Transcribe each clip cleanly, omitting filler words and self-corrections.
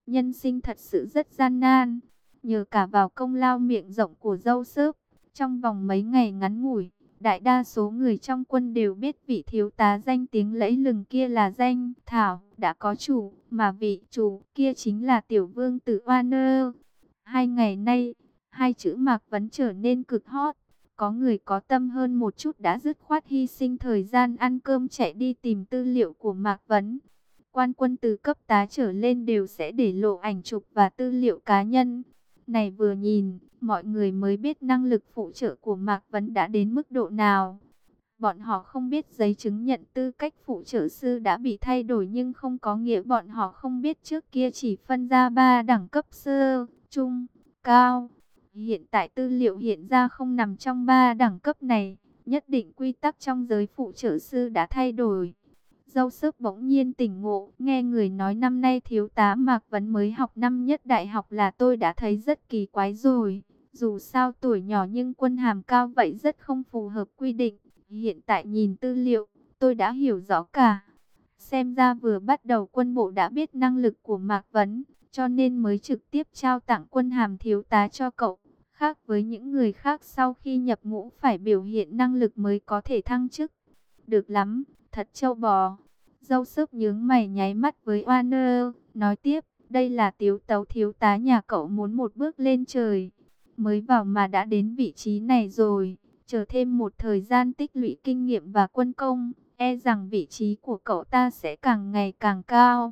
Nhân sinh thật sự rất gian nan. Nhờ cả vào công lao miệng rộng của dâu xớp, trong vòng mấy ngày ngắn ngủi, đại đa số người trong quân đều biết vị thiếu tá danh tiếng lẫy lừng kia là Danh Thảo đã có chủ, mà vị chủ kia chính là tiểu vương tử Oaner. 2 ngày nay, hai chữ Mạc Vấn trở nên cực hot. Có người có tâm hơn một chút đã dứt khoát hy sinh thời gian ăn cơm chạy đi tìm tư liệu của Mạc Vấn. Quan quân từ cấp tá trở lên đều sẽ để lộ ảnh chụp và tư liệu cá nhân. Này vừa nhìn, mọi người mới biết năng lực phụ trợ của Mạc Vấn đã đến mức độ nào. Bọn họ không biết giấy chứng nhận tư cách phụ trợ sư đã bị thay đổi, nhưng không có nghĩa bọn họ không biết trước kia chỉ phân ra 3 đẳng cấp: sơ, trung, cao. Hiện tại tư liệu hiện ra không nằm trong 3 đẳng cấp này, nhất định quy tắc trong giới phụ trợ sư đã thay đổi. Dâu xớp bỗng nhiên tỉnh ngộ, nghe người nói năm nay thiếu tá Mạc Vấn mới học năm nhất đại học là tôi đã thấy rất kỳ quái rồi. Dù sao tuổi nhỏ nhưng quân hàm cao vậy rất không phù hợp quy định. Hiện tại nhìn tư liệu, tôi đã hiểu rõ cả. Xem ra vừa bắt đầu quân bộ đã biết năng lực của Mạc Vấn, cho nên mới trực tiếp trao tặng quân hàm thiếu tá cho cậu. Khác với những người khác sau khi nhập ngũ phải biểu hiện năng lực mới có thể thăng chức. Được lắm, thật trâu bò. Dâu xớp nhướng mày nháy mắt với Oaner, nói tiếp, đây là Tiếu Tấu thiếu tá nhà cậu muốn một bước lên trời. Mới vào mà đã đến vị trí này rồi, chờ thêm một thời gian tích lũy kinh nghiệm và quân công, e rằng vị trí của cậu ta sẽ càng ngày càng cao.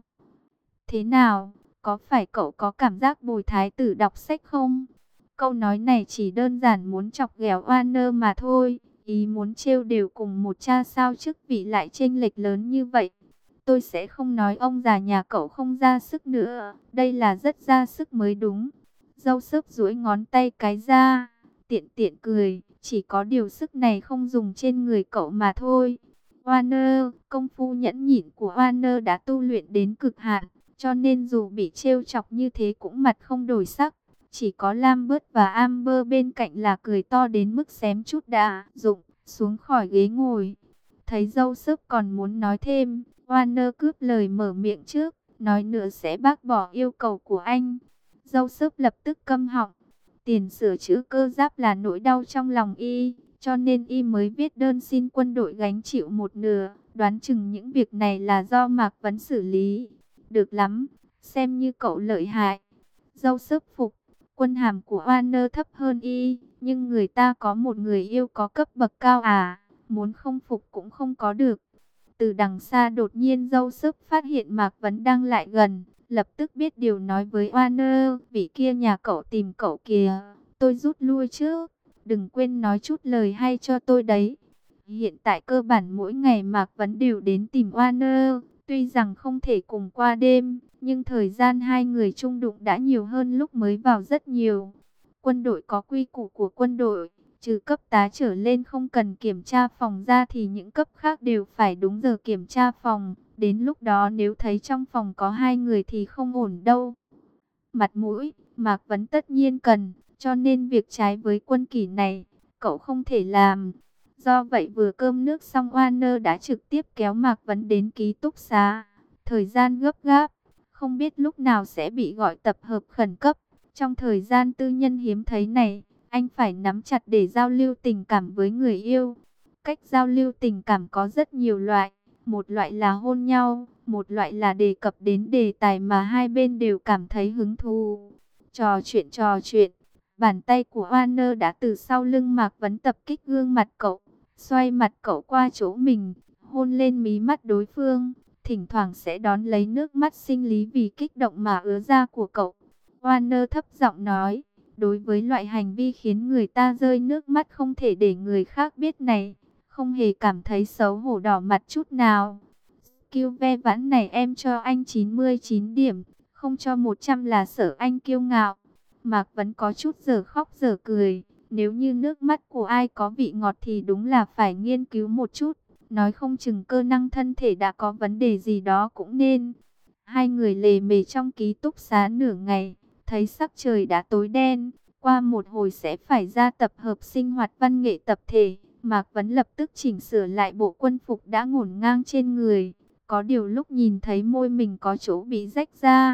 Thế nào, có phải cậu có cảm giác Bồi Thái tử đọc sách không? Câu nói này chỉ đơn giản muốn chọc ghẹo Oaner mà thôi, ý muốn trêu đều cùng một cha sao chức vị lại chênh lệch lớn như vậy. Tôi sẽ không nói ông già nhà cậu không ra sức nữa, đây là rất ra sức mới đúng. Dâu xớp duỗi ngón tay cái ra, tiện tiện cười, chỉ có điều sức này không dùng trên người cậu mà thôi. Oaner, công phu nhẫn nhịn của Oaner đã tu luyện đến cực hạn, cho nên dù bị trêu chọc như thế cũng mặt không đổi sắc. Chỉ có Lambert và Amber bên cạnh là cười to đến mức xém chút đã rụng xuống khỏi ghế ngồi. Thấy dâu xớp còn muốn nói thêm, Oaner cướp lời mở miệng trước, nói nữa sẽ bác bỏ yêu cầu của anh. Dâu xớp lập tức câm họng. Tiền sửa chữa cơ giáp là nỗi đau trong lòng y, cho nên y mới viết đơn xin quân đội gánh chịu một nửa. Đoán chừng những việc này là do Mạc Vấn xử lý. Được lắm, xem như cậu lợi hại. Dâu xớp phục. Quân hàm của Oaner thấp hơn y, nhưng người ta có một người yêu có cấp bậc cao à, muốn không phục cũng không có được. Từ đằng xa đột nhiên dâu xớp phát hiện Mạc Vấn đang lại gần, lập tức biết điều nói với Oaner, vị kia nhà cậu tìm cậu kìa, tôi rút lui trước, đừng quên nói chút lời hay cho tôi đấy. Hiện tại cơ bản mỗi ngày Mạc Vấn đều đến tìm Oaner, tuy rằng không thể cùng qua đêm, nhưng thời gian hai người chung đụng đã nhiều hơn lúc mới vào rất nhiều. Quân đội có quy củ của quân đội, trừ cấp tá trở lên không cần kiểm tra phòng ra thì những cấp khác đều phải đúng giờ kiểm tra phòng. Đến lúc đó nếu thấy trong phòng có hai người thì không ổn đâu. Mặt mũi, Mạc Vấn tất nhiên cần, cho nên việc trái với quân kỷ này, cậu không thể làm. Do vậy vừa cơm nước xong Oaner đã trực tiếp kéo Mạc Vấn đến ký túc xá. Thời gian gấp gáp, không biết lúc nào sẽ bị gọi tập hợp khẩn cấp. Trong thời gian tư nhân hiếm thấy này, anh phải nắm chặt để giao lưu tình cảm với người yêu. Cách giao lưu tình cảm có rất nhiều loại. Một loại là hôn nhau, một loại là đề cập đến đề tài mà hai bên đều cảm thấy hứng thú. Trò chuyện. Bàn tay của Oaner đã từ sau lưng Mạc Vấn tập kích gương mặt cậu, xoay mặt cậu qua chỗ mình, hôn lên mí mắt đối phương. Thỉnh thoảng sẽ đón lấy nước mắt sinh lý vì kích động mà ứa ra của cậu. Oaner thấp giọng nói, đối với loại hành vi khiến người ta rơi nước mắt không thể để người khác biết này, không hề cảm thấy xấu hổ đỏ mặt chút nào. Skill ve vãn này em cho anh 99 điểm, không cho 100 là sợ anh kiêu ngạo. Mạc Vấn có chút giờ khóc giờ cười, nếu như nước mắt của ai có vị ngọt thì đúng là phải nghiên cứu một chút. Nói không chừng cơ năng thân thể đã có vấn đề gì đó cũng nên. Hai người lề mề trong ký túc xá nửa ngày, thấy sắc trời đã tối đen, qua một hồi sẽ phải ra tập hợp sinh hoạt văn nghệ tập thể. Mạc Vấn lập tức chỉnh sửa lại bộ quân phục đã ngổn ngang trên người. Có điều lúc nhìn thấy môi mình có chỗ bị rách ra,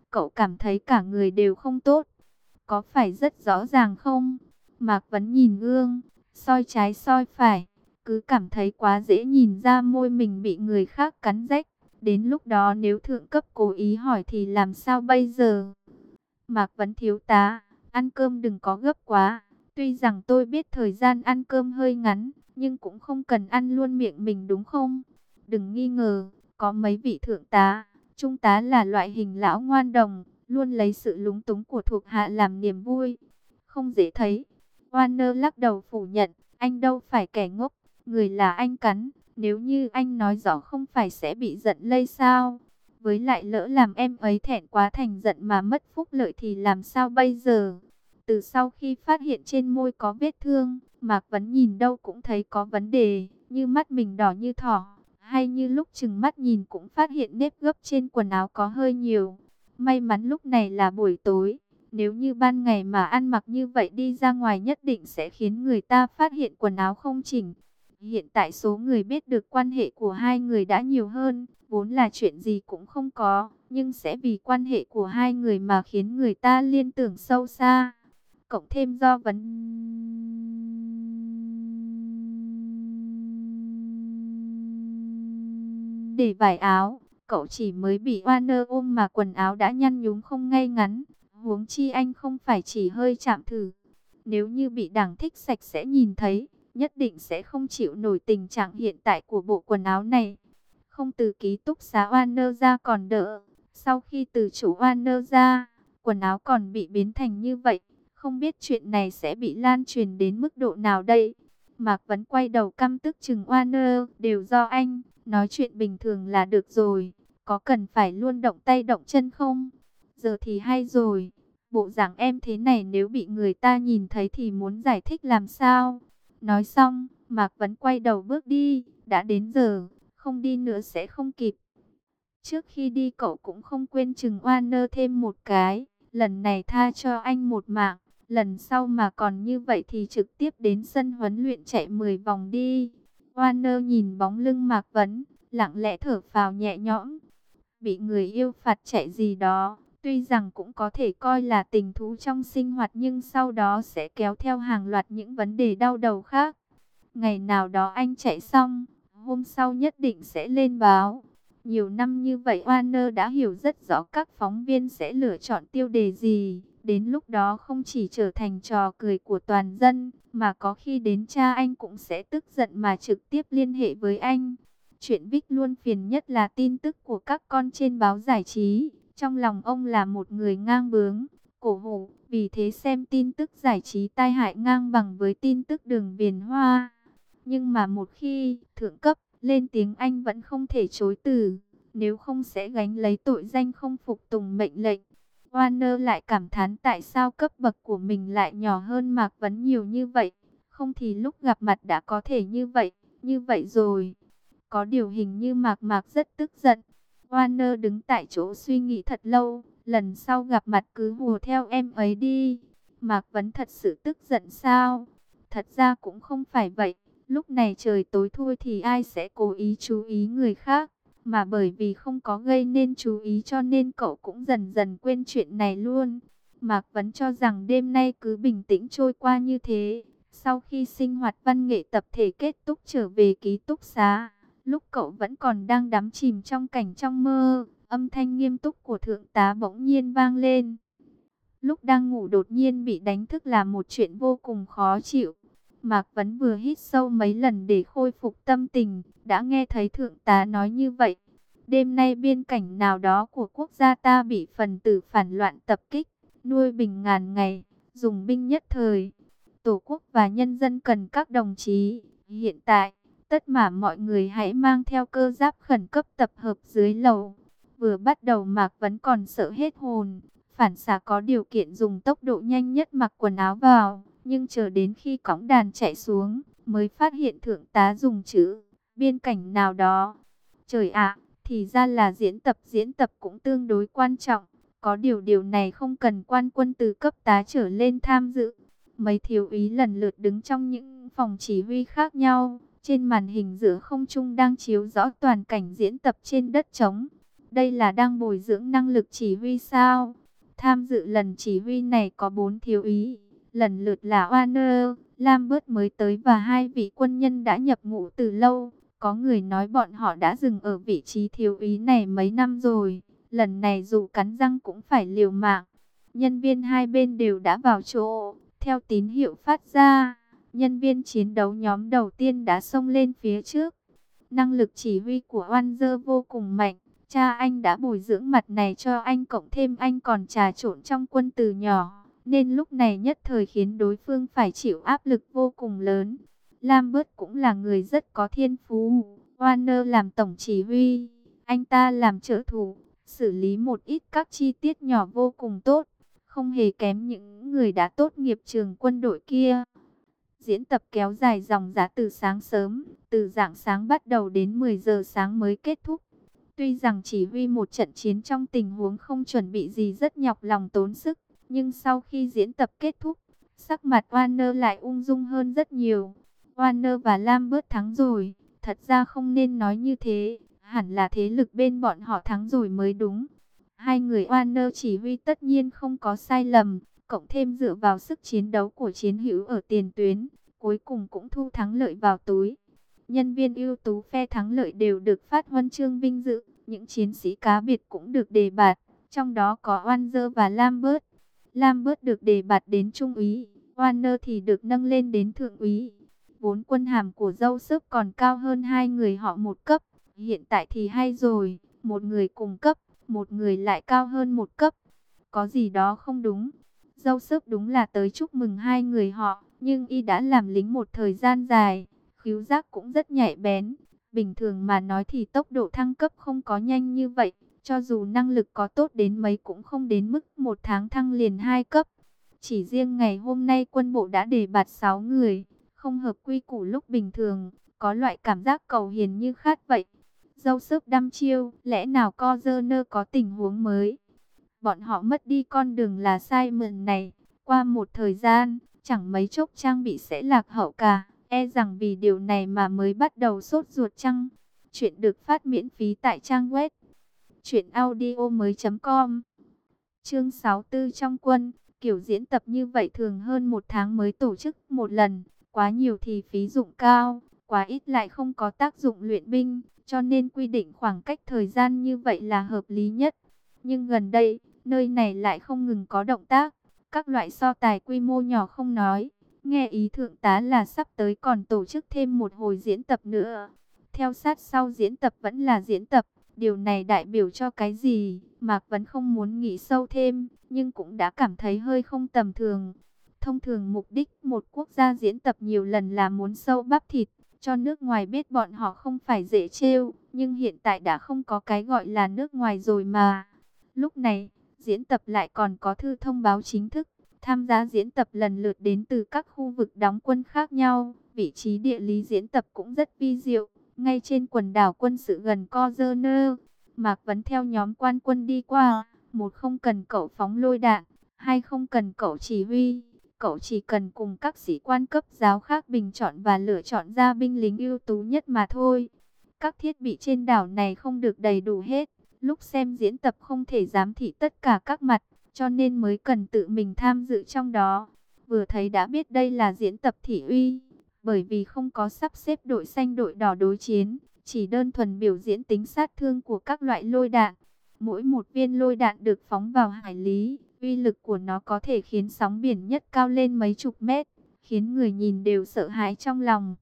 Cậu cảm thấy cả người đều không tốt. Có phải rất rõ ràng không? Mạc Vấn nhìn gương, soi trái soi phải, cứ cảm thấy quá dễ nhìn ra môi mình bị người khác cắn rách. Đến lúc đó nếu thượng cấp cố ý hỏi thì làm sao bây giờ? Mạc Vấn thiếu tá, ăn cơm đừng có gấp quá. Tuy rằng tôi biết thời gian ăn cơm hơi ngắn, nhưng cũng không cần ăn luôn miệng mình đúng không? Đừng nghi ngờ, có mấy vị thượng tá, trung tá là loại hình lão ngoan đồng, luôn lấy sự lúng túng của thuộc hạ làm niềm vui. Không dễ thấy. Warner lắc đầu phủ nhận, anh đâu phải kẻ ngốc, người là anh cắn. Nếu như anh nói rõ không phải sẽ bị giận lây sao? Với lại lỡ làm em ấy thẹn quá thành giận mà mất phúc lợi thì làm sao bây giờ? Từ sau khi phát hiện trên môi có vết thương, Mạc Vấn nhìn đâu cũng thấy có vấn đề, như mắt mình đỏ như thỏ, hay như lúc chừng mắt nhìn cũng phát hiện nếp gấp trên quần áo có hơi nhiều. May mắn lúc này là buổi tối, nếu như ban ngày mà ăn mặc như vậy đi ra ngoài nhất định sẽ khiến người ta phát hiện quần áo không chỉnh. Hiện tại số người biết được quan hệ của hai người đã nhiều hơn, vốn là chuyện gì cũng không có, nhưng sẽ vì quan hệ của hai người mà khiến người ta liên tưởng sâu xa. Cộng thêm do vấn đề vải áo, cậu chỉ mới bị Warner ôm mà quần áo đã nhăn nhúm không ngay ngắn, huống chi anh không phải chỉ hơi chạm thử. Nếu như bị đảng thích sạch sẽ nhìn thấy, nhất định sẽ không chịu nổi tình trạng hiện tại của bộ quần áo này. Không từ ký túc xá Warner ra còn đỡ, sau khi từ chủ Warner ra, quần áo còn bị biến thành như vậy. Không biết chuyện này sẽ bị lan truyền đến mức độ nào đây? Mạc Vấn quay đầu căm tức chừng Warner, đều do anh, nói chuyện bình thường là được rồi, có cần phải luôn động tay động chân không? Giờ thì hay rồi, bộ dạng em thế này nếu bị người ta nhìn thấy thì muốn giải thích làm sao? Nói xong, Mạc Vấn quay đầu bước đi, đã đến giờ, không đi nữa sẽ không kịp. Trước khi đi cậu cũng không quên chừng Warner thêm một cái, lần này tha cho anh một mạng. Lần sau mà còn như vậy thì trực tiếp đến sân huấn luyện chạy 10 vòng đi. Warner nhìn bóng lưng Mạc Vấn, lặng lẽ thở phào nhẹ nhõm. Bị người yêu phạt chạy gì đó, tuy rằng cũng có thể coi là tình thú trong sinh hoạt nhưng sau đó sẽ kéo theo hàng loạt những vấn đề đau đầu khác. Ngày nào đó anh chạy xong, hôm sau nhất định sẽ lên báo. Nhiều năm như vậy Warner đã hiểu rất rõ các phóng viên sẽ lựa chọn tiêu đề gì. Đến lúc đó không chỉ trở thành trò cười của toàn dân, mà có khi đến cha anh cũng sẽ tức giận mà trực tiếp liên hệ với anh. Chuyện Vic luôn phiền nhất là tin tức của các con trên báo giải trí. Trong lòng ông là một người ngang bướng, cổ hủ, vì thế xem tin tức giải trí tai hại ngang bằng với tin tức đường viền hoa. Nhưng mà một khi thượng cấp lên tiếng anh vẫn không thể chối từ, nếu không sẽ gánh lấy tội danh không phục tùng mệnh lệnh. Warner lại cảm thán tại sao cấp bậc của mình lại nhỏ hơn Mạc Vấn nhiều như vậy, không thì lúc gặp mặt đã có thể như vậy rồi. Có điều hình như Mạc Mạc rất tức giận. Warner đứng tại chỗ suy nghĩ thật lâu, lần sau gặp mặt cứ hùa theo em ấy đi. Mạc Vấn thật sự tức giận sao? Thật ra cũng không phải vậy. Lúc này trời tối thui thì ai sẽ cố ý chú ý người khác, mà bởi vì không có gây nên chú ý cho nên cậu cũng dần dần quên chuyện này luôn. Mạc Vấn cho rằng đêm nay cứ bình tĩnh trôi qua như thế. Sau khi sinh hoạt văn nghệ tập thể kết thúc trở về ký túc xá, lúc cậu vẫn còn đang đắm chìm trong cảnh trong mơ, âm thanh nghiêm túc của thượng tá bỗng nhiên vang lên. Lúc đang ngủ đột nhiên bị đánh thức là một chuyện vô cùng khó chịu. Mạc Vấn vừa hít sâu mấy lần để khôi phục tâm tình, đã nghe thấy thượng tá nói như vậy. Đêm nay biên cảnh nào đó của quốc gia ta bị phần tử phản loạn tập kích, nuôi bình ngàn ngày, dùng binh nhất thời. Tổ quốc và nhân dân cần các đồng chí. Hiện tại, tất cả mọi người hãy mang theo cơ giáp khẩn cấp tập hợp dưới lầu. Vừa bắt đầu Mạc Vấn còn sợ hết hồn, phản xạ có điều kiện dùng tốc độ nhanh nhất mặc quần áo vào. Nhưng chờ đến khi cõng đàn chạy xuống, mới phát hiện thượng tá dùng chữ biên cảnh nào đó. Trời ạ, thì ra là diễn tập cũng tương đối quan trọng. Có điều này không cần quan quân từ cấp tá trở lên tham dự. Mấy thiếu úy lần lượt đứng trong những phòng chỉ huy khác nhau. Trên màn hình giữa không trung đang chiếu rõ toàn cảnh diễn tập trên đất trống. Đây là đang bồi dưỡng năng lực chỉ huy sao? Tham dự lần chỉ huy này có 4 thiếu úy, lần lượt là Warner, Lambert mới tới và 2 vị quân nhân đã nhập ngũ từ lâu. Có người nói bọn họ đã dừng ở vị trí thiếu úy này mấy năm rồi, lần này dù cắn răng cũng phải liều mạng. Nhân viên hai bên đều đã vào chỗ, theo tín hiệu phát ra, nhân viên chiến đấu nhóm đầu tiên đã xông lên phía trước. Năng lực chỉ huy của Wanzer vô cùng mạnh. Cha anh đã bồi dưỡng mặt này cho anh, cộng thêm anh còn trà trộn trong quân từ nhỏ, nên lúc này nhất thời khiến đối phương phải chịu áp lực vô cùng lớn. Lambert cũng là người rất có thiên phú. Warner làm tổng chỉ huy, anh ta làm trợ thủ, xử lý một ít các chi tiết nhỏ vô cùng tốt, không hề kém những người đã tốt nghiệp trường quân đội kia. Diễn tập kéo dài ròng rã từ sáng sớm, từ rạng sáng bắt đầu đến 10 giờ sáng mới kết thúc. Tuy rằng chỉ huy một trận chiến trong tình huống không chuẩn bị gì rất nhọc lòng tốn sức, nhưng sau khi diễn tập kết thúc, sắc mặt Warner lại ung dung hơn rất nhiều. Warner và Lambert thắng rồi, thật ra không nên nói như thế, hẳn là thế lực bên bọn họ thắng rồi mới đúng. Hai người Warner chỉ huy tất nhiên không có sai lầm, cộng thêm dựa vào sức chiến đấu của chiến hữu ở tiền tuyến, cuối cùng cũng thu thắng lợi vào túi. Nhân viên ưu tú phe thắng lợi đều được phát huân chương vinh dự, những chiến sĩ cá biệt cũng được đề bạt, trong đó có Wanzer và Lambert. Lambert được đề bạt đến trung úy, Warner thì được nâng lên đến thượng úy. Vốn quân hàm của Joseph còn cao hơn hai người họ một cấp, hiện tại thì hay rồi, một người cùng cấp, một người lại cao hơn một cấp. Có gì đó không đúng. Joseph đúng là tới chúc mừng hai người họ, nhưng y đã làm lính một thời gian dài, khứu giác cũng rất nhạy bén. Bình thường mà nói thì tốc độ thăng cấp không có nhanh như vậy, cho dù năng lực có tốt đến mấy cũng không đến mức một tháng thăng liền 2 cấp. Chỉ riêng ngày hôm nay quân bộ đã đề bạt 6 người, không hợp quy củ lúc bình thường, có loại cảm giác cầu hiền như khát vậy. Joseph đăm chiêu, lẽ nào Corner có tình huống mới? Bọn họ mất đi con đường là Simon này, qua một thời gian, chẳng mấy chốc trang bị sẽ lạc hậu cả. E rằng vì điều này mà mới bắt đầu sốt ruột chăng? Chuyện được phát miễn phí tại trang web truyệnaudiomoi.com. Chương 64 trong quân, kiểu diễn tập như vậy thường hơn một tháng mới tổ chức một lần, quá nhiều thì phí dụng cao, quá ít lại không có tác dụng luyện binh, cho nên quy định khoảng cách thời gian như vậy là hợp lý nhất. Nhưng gần đây, nơi này lại không ngừng có động tác, các loại so tài quy mô nhỏ không nói. Nghe ý thượng tá là sắp tới còn tổ chức thêm một hồi diễn tập nữa. Theo sát sau diễn tập vẫn là diễn tập. Điều này đại biểu cho cái gì? Mạc Vấn không muốn nghĩ sâu thêm, nhưng cũng đã cảm thấy hơi không tầm thường. Thông thường mục đích một quốc gia diễn tập nhiều lần là muốn sâu bắp thịt, cho nước ngoài biết bọn họ không phải dễ trêu. Nhưng hiện tại đã không có cái gọi là nước ngoài rồi mà. Lúc này, diễn tập lại còn có thư thông báo chính thức. Tham gia diễn tập lần lượt đến từ các khu vực đóng quân khác nhau. Vị trí địa lý diễn tập cũng rất vi diệu, ngay trên quần đảo quân sự gần Corner. Mạc Vấn theo nhóm quan quân đi qua. Một, không cần cậu phóng lôi đạn. Hai, không cần cậu chỉ huy. Cậu chỉ cần cùng các sĩ quan cấp giáo khác bình chọn và lựa chọn ra binh lính ưu tú nhất mà thôi. Các thiết bị trên đảo này không được đầy đủ hết. Lúc xem diễn tập không thể giám thị tất cả các mặt, cho nên mới cần tự mình tham dự trong đó. Vừa thấy đã biết đây là diễn tập thị uy, bởi vì không có sắp xếp đội xanh đội đỏ đối chiến, chỉ đơn thuần biểu diễn tính sát thương của các loại lôi đạn. Mỗi một viên lôi đạn được phóng vào hải lý, uy lực của nó có thể khiến sóng biển nhất cao lên mấy chục mét, khiến người nhìn đều sợ hãi trong lòng.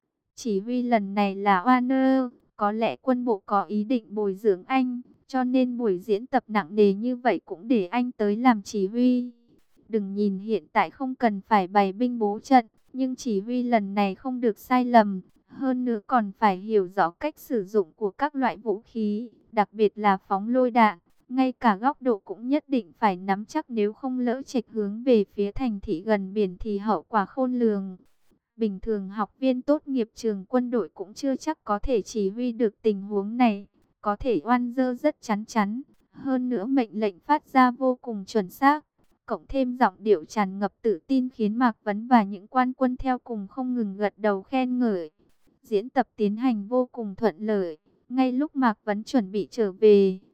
Chỉ huy lần này là Warner, có lẽ quân bộ có ý định bồi dưỡng anh, cho nên buổi diễn tập nặng nề như vậy cũng để anh tới làm chỉ huy. Đừng nhìn hiện tại không cần phải bày binh bố trận, nhưng chỉ huy lần này không được sai lầm. Hơn nữa còn phải hiểu rõ cách sử dụng của các loại vũ khí, đặc biệt là phóng lôi đạn. Ngay cả góc độ cũng nhất định phải nắm chắc, nếu không lỡ chệch hướng về phía thành thị gần biển thì hậu quả khôn lường. Bình thường học viên tốt nghiệp trường quân đội cũng chưa chắc có thể chỉ huy được tình huống này. Có thể Wanzer rất chắn chắn, hơn nữa mệnh lệnh phát ra vô cùng chuẩn xác. Cộng thêm giọng điệu tràn ngập tự tin khiến Mạc Vấn và những quan quân theo cùng không ngừng gật đầu khen ngợi. Diễn tập tiến hành vô cùng thuận lợi. Ngay lúc Mạc Vấn chuẩn bị trở về,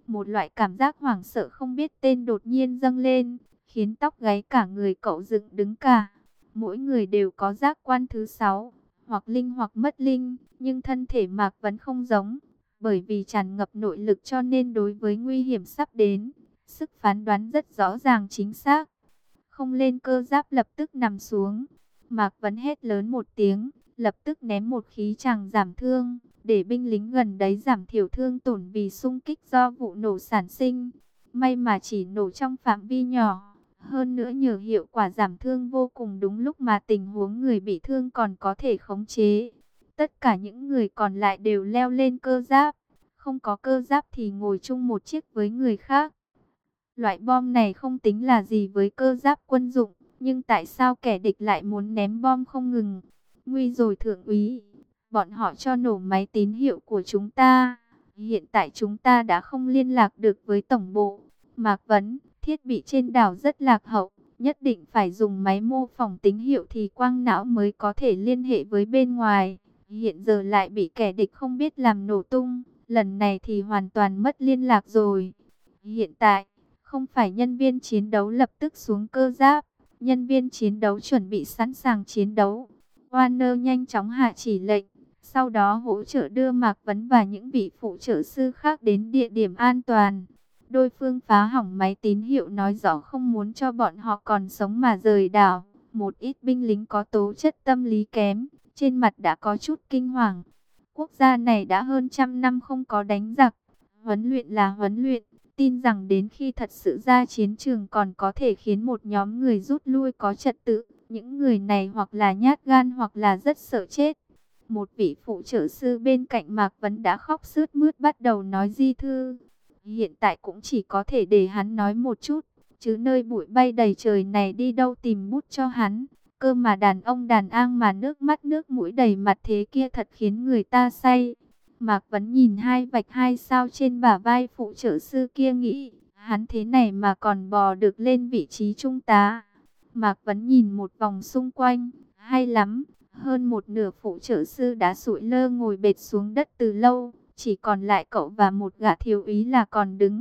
Một loại cảm giác hoảng sợ không biết tên đột nhiên dâng lên, khiến tóc gáy cả người cậu dựng đứng cả. Mỗi người đều có giác quan thứ sáu, hoặc linh hoặc mất linh, nhưng thân thể Mạc Vấn không giống. Bởi vì tràn ngập nội lực cho nên đối với nguy hiểm sắp đến, sức phán đoán rất rõ ràng chính xác. Không lên cơ giáp lập tức nằm xuống. Mạc Vấn hét lớn một tiếng, lập tức ném một khí tràng giảm thương, để binh lính gần đấy giảm thiểu thương tổn vì xung kích do vụ nổ sản sinh. May mà chỉ nổ trong phạm vi nhỏ, hơn nữa nhờ hiệu quả giảm thương vô cùng đúng lúc mà tình huống người bị thương còn có thể khống chế. Tất cả những người còn lại đều leo lên cơ giáp, không có cơ giáp thì ngồi chung một chiếc với người khác. Loại bom này không tính là gì với cơ giáp quân dụng, nhưng tại sao kẻ địch lại muốn ném bom không ngừng? Nguy rồi thượng úy, bọn họ cho nổ máy tín hiệu của chúng ta. Hiện tại chúng ta đã không liên lạc được với tổng bộ. Mạc Vấn, thiết bị trên đảo rất lạc hậu, nhất định phải dùng máy mô phỏng tín hiệu thì quang não mới có thể liên hệ với bên ngoài. Hiện giờ lại bị kẻ địch không biết làm nổ tung, lần này thì hoàn toàn mất liên lạc rồi. Hiện tại, không phải nhân viên chiến đấu lập tức xuống cơ giáp, nhân viên chiến đấu chuẩn bị sẵn sàng chiến đấu. Warner nhanh chóng hạ chỉ lệnh, sau đó hỗ trợ đưa Mạc Vấn và những vị phụ trợ sư khác đến địa điểm an toàn. Đối phương phá hỏng máy tín hiệu nói rõ không muốn cho bọn họ còn sống mà rời đảo. Một ít binh lính có tố chất tâm lý kém, trên mặt đã có chút kinh hoàng. Quốc gia này đã hơn 100 năm không có đánh giặc, huấn luyện là huấn luyện. Tin rằng đến khi thật sự ra chiến trường còn có thể khiến một nhóm người rút lui có trật tự. Những người này hoặc là nhát gan hoặc là rất sợ chết. Một vị phụ trợ sư bên cạnh Mạc Vấn đã khóc sướt mướt bắt đầu nói di thư. Hiện tại cũng chỉ có thể để hắn nói một chút, chứ nơi bụi bay đầy trời này đi đâu tìm bút cho hắn. Cơ mà đàn ông đàn an mà nước mắt nước mũi đầy mặt thế kia thật khiến người ta say. Mạc Vấn nhìn hai vạch 2 sao trên bả vai phụ trợ sư kia nghĩ, hắn thế này mà còn bò được lên vị trí trung tá. Mạc Vấn nhìn một vòng xung quanh, hay lắm, hơn một nửa phụ trợ sư đã sụi lơ ngồi bệt xuống đất từ lâu, chỉ còn lại cậu và một gã thiếu úy là còn đứng.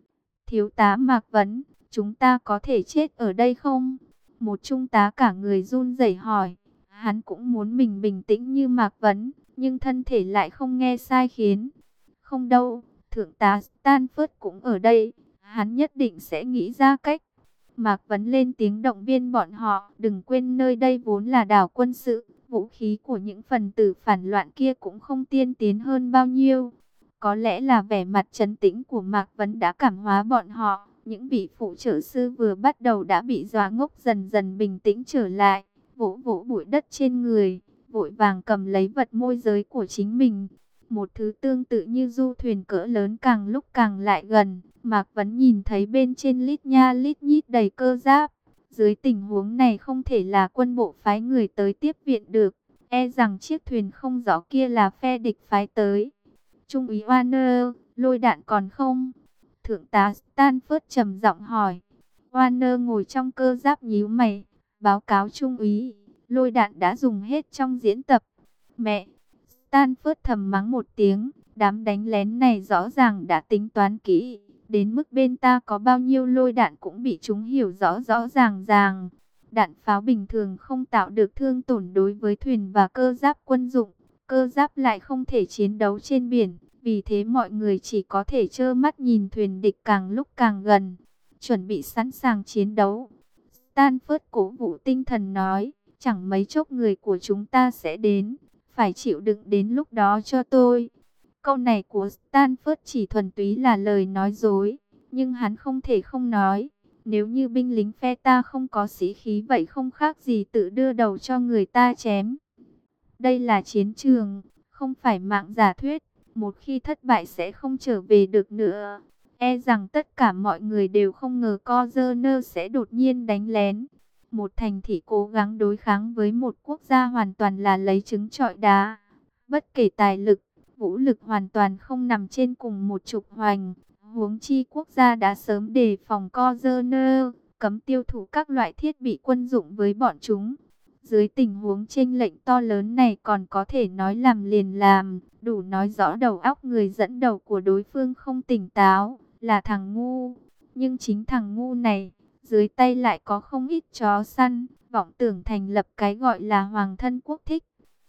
Thiếu tá Mạc Vấn, chúng ta có thể chết ở đây không? Một trung tá cả người run rẩy hỏi, hắn cũng muốn mình bình tĩnh như Mạc Vấn, nhưng thân thể lại không nghe sai khiến. Không đâu, thượng tá Stanford cũng ở đây, hắn nhất định sẽ nghĩ ra cách. Mạc Vấn lên tiếng động viên bọn họ, đừng quên nơi đây vốn là đảo quân sự, vũ khí của những phần tử phản loạn kia cũng không tiên tiến hơn bao nhiêu. Có lẽ là vẻ mặt trấn tĩnh của Mạc Vấn đã cảm hóa bọn họ, những vị phụ trợ sư vừa bắt đầu đã bị dọa ngốc dần dần bình tĩnh trở lại, vỗ vỗ bụi đất trên người, vội vàng cầm lấy vật môi giới của chính mình. Một thứ tương tự như du thuyền cỡ lớn càng lúc càng lại gần. Mạc Vấn nhìn thấy bên trên lít nha lít nhít đầy cơ giáp. Dưới tình huống này không thể là quân bộ phái người tới tiếp viện được. E rằng chiếc thuyền không rõ kia là phe địch phái tới. Trung úy Warner, lôi đạn còn không? Thượng tá Stanford trầm giọng hỏi. Warner ngồi trong cơ giáp nhíu mày. Báo cáo Trung úy, lôi đạn đã dùng hết trong diễn tập. Mẹ! Stanford thầm mắng một tiếng. Đám đánh lén này rõ ràng đã tính toán kỹ. Đến mức bên ta có bao nhiêu lôi đạn cũng bị chúng hiểu rõ rõ ràng ràng. Đạn pháo bình thường không tạo được thương tổn đối với thuyền và cơ giáp quân dụng. Cơ giáp lại không thể chiến đấu trên biển. Vì thế mọi người chỉ có thể trơ mắt nhìn thuyền địch càng lúc càng gần. Chuẩn bị sẵn sàng chiến đấu. Stanford cổ vũ tinh thần nói. Chẳng mấy chốc người của chúng ta sẽ đến. Phải chịu đựng đến lúc đó cho tôi. Câu này của Stanford chỉ thuần túy là lời nói dối, nhưng hắn không thể không nói. Nếu như binh lính phe ta không có sĩ khí vậy không khác gì tự đưa đầu cho người ta chém. Đây là chiến trường, không phải mạng giả thuyết. Một khi thất bại sẽ không trở về được nữa. E rằng tất cả mọi người đều không ngờ Corner sẽ đột nhiên đánh lén. Một thành thị cố gắng đối kháng với một quốc gia hoàn toàn là lấy trứng trọi đá. Bất kể tài lực, vũ lực hoàn toàn không nằm trên cùng một trục hoành. Huống chi quốc gia đã sớm đề phòng Corner, cấm tiêu thụ các loại thiết bị quân dụng với bọn chúng. Dưới tình huống chênh lệch to lớn này còn có thể nói làm liền làm, đủ nói rõ đầu óc người dẫn đầu của đối phương không tỉnh táo. là thằng ngu. Nhưng chính thằng ngu này, dưới tay lại có không ít chó săn, vọng tưởng thành lập cái gọi là hoàng thân quốc thích.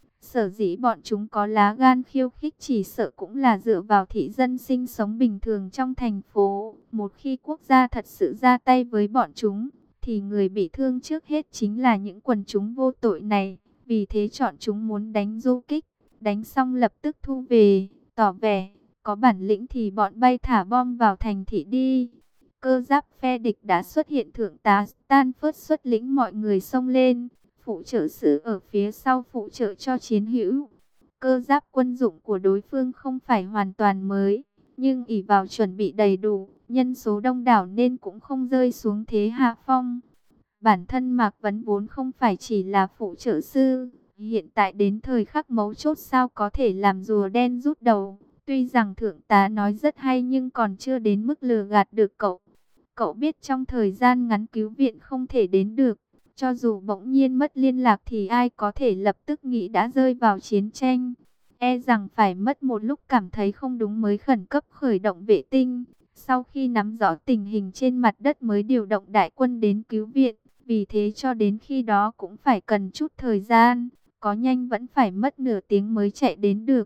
Sở dĩ bọn chúng có lá gan khiêu khích chỉ sợ cũng là dựa vào thị dân sinh sống bình thường trong thành phố. Một khi quốc gia thật sự ra tay với bọn chúng, thì người bị thương trước hết chính là những quần chúng vô tội này. Vì thế chọn chúng muốn đánh du kích, đánh xong lập tức thu về, tỏ vẻ có bản lĩnh thì bọn bay thả bom vào thành thị đi. Cơ giáp phe địch đã xuất hiện, thượng tá Stanford xuất lĩnh mọi người xông lên, phụ trợ sử ở phía sau phụ trợ cho chiến hữu. Cơ giáp quân dụng của đối phương không phải hoàn toàn mới, nhưng ỷ vào chuẩn bị đầy đủ, nhân số đông đảo nên cũng không rơi xuống thế hạ phong. Bản thân Mạc Vấn vốn không phải chỉ là phụ trợ sư, hiện tại đến thời khắc mấu chốt sao có thể làm rùa đen rút đầu. Tuy rằng thượng tá nói rất hay nhưng còn chưa đến mức lừa gạt được cậu. Cậu biết trong thời gian ngắn cứu viện không thể đến được. Cho dù bỗng nhiên mất liên lạc thì ai có thể lập tức nghĩ đã rơi vào chiến tranh. E rằng phải mất một lúc cảm thấy không đúng mới khẩn cấp khởi động vệ tinh. Sau khi nắm rõ tình hình trên mặt đất mới điều động đại quân đến cứu viện. Vì thế cho đến khi đó cũng phải cần chút thời gian. Có nhanh vẫn phải mất nửa tiếng mới chạy đến được.